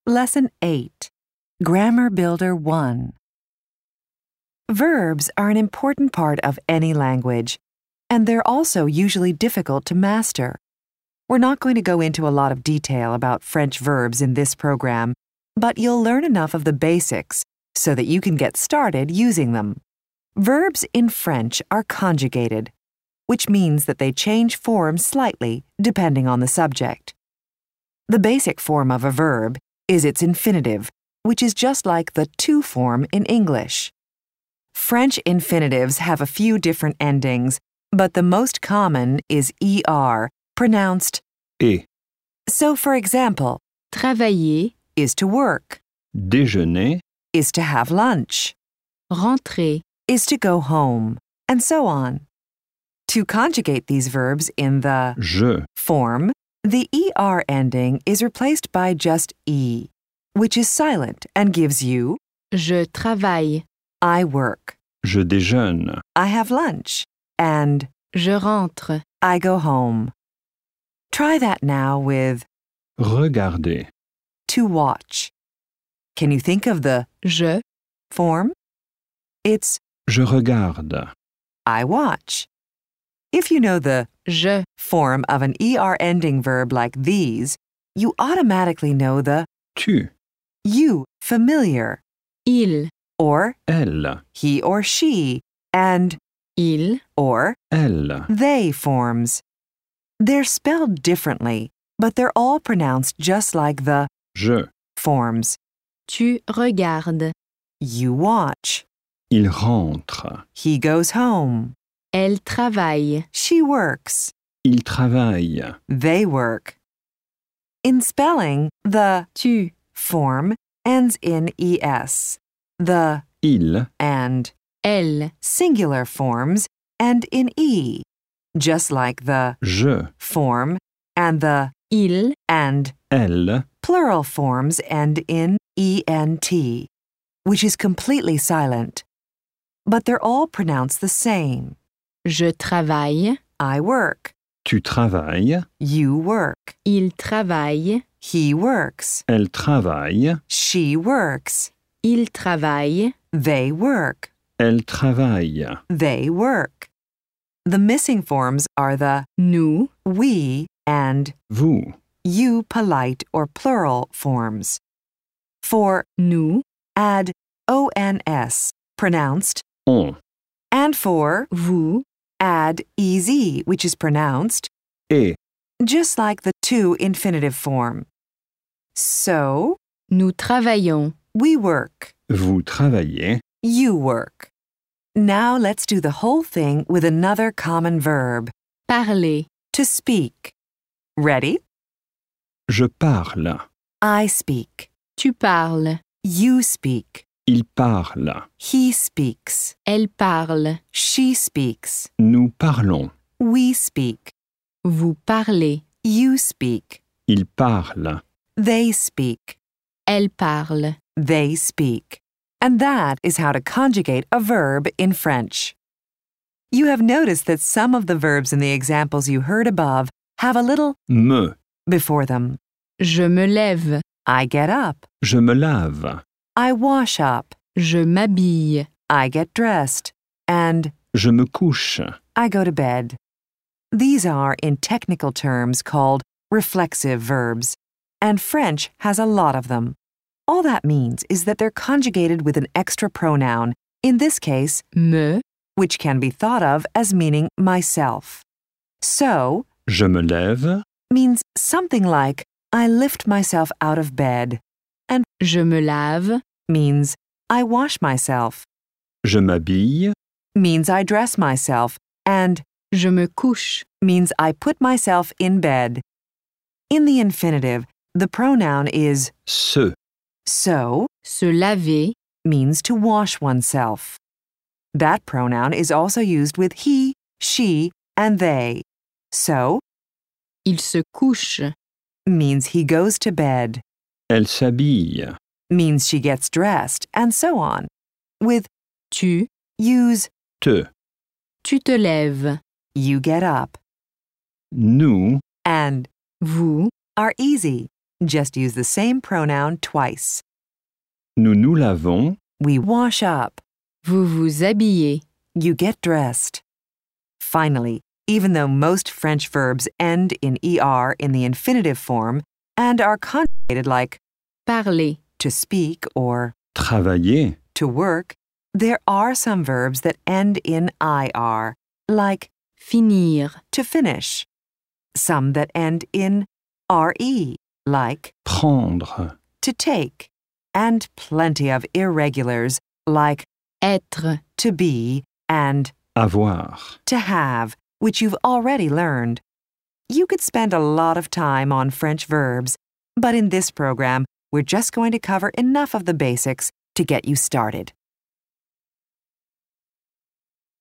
Lesson 8, Grammar Builder 1. Verbs are an important part of any language, and they're also usually difficult to master. We're not going to go into a lot of detail about French verbs in this program, but you'll learn enough of the basics so that you can get started using them. Verbs in French are conjugated, which means that they change form slightly depending on the subject. The basic form of a verb is its infinitive, which is just like the to form in English. French infinitives have a few different endings, but the most common is er, pronounced et. So, for example, Travailler, is to work, Déjeuner, is to have lunch, rentrer, is to go home, and so on. To conjugate these verbs in the je, form, the er ending is replaced by just e, which is silent and gives you je travaille, I work, je déjeune, I have lunch, and je rentre, I go home. Try that now with regarder, to watch. Can you think of the je, form? It's je regarde, I watch. If you know the je, form of an er ending verb like these, you automatically know the tu, you, familiar, il, or elle, he or she, and il, or elle, they forms. They're spelled differently, but they're all pronounced just like the je, forms. tu regardes, You watch. il rentre, He goes home. elle travaille, She works. il travaille, They work. In spelling, the tu, form ends in es. The il, and elle, singular forms end in e, just like the je, form and the il, and elle, plural forms end in ent, which is completely silent. But they're all pronounced the same. je travaille, I work. tu travailles, You work. il travaille, He works. elle travaille, She works. il travaille, They work. elle travaille, They work. The missing forms are the nous, we and vous, you polite or plural forms. For nous, add ons, pronounced, on, and for vous, add ez, which is pronounced, et, just like the to infinitive form. So, nous travaillons, we work, vous travaillez, you work. Now let's do the whole thing with another common verb, parler, to speak. Ready? je parle, I speak. tu parles, You speak. il parle, He speaks. elle parle, She speaks. nous parlons, We speak. vous parlez, You speak. il parle, They speak. elle parle. They speak. And that is how to conjugate a verb in French. You have noticed that some of the verbs in the examples you heard above have a little me, before them. Je me lève, I get up. je me lave, I wash up. je m'habille, I get dressed. And je me couche, I go to bed. These are, in technical terms, called reflexive verbs, and French has a lot of them. All that means is that they're conjugated with an extra pronoun, in this case, me, which can be thought of as meaning myself. So, je me lève, means something like, I lift myself out of bed, and je me lave, means, I wash myself, je m'habille, means I dress myself, and je me couche, means I put myself in bed. In the infinitive, the pronoun is se, so, se laver, means to wash oneself. That pronoun is also used with he, she, and they. So, il se couche, means he goes to bed, elle s'habille, means she gets dressed, and so on. With tu, use, te, tu te lèves, you get up, nous, and vous, are easy. Just use the same pronoun twice. Nous nous lavons. We wash up. Vous vous habillez. You get dressed. Finally, even though most French verbs end in er in the infinitive form and are conjugated like Parler. to speak or Travailler. to work, there are some verbs that end in ir, like Finir. to finish. Some that end in re, like Prendre. to take. And plenty of irregulars, like Être. to be and Avoir. to have, which you've already learned. You could spend a lot of time on French verbs, but in this program, we're just going to cover enough of the basics to get you started.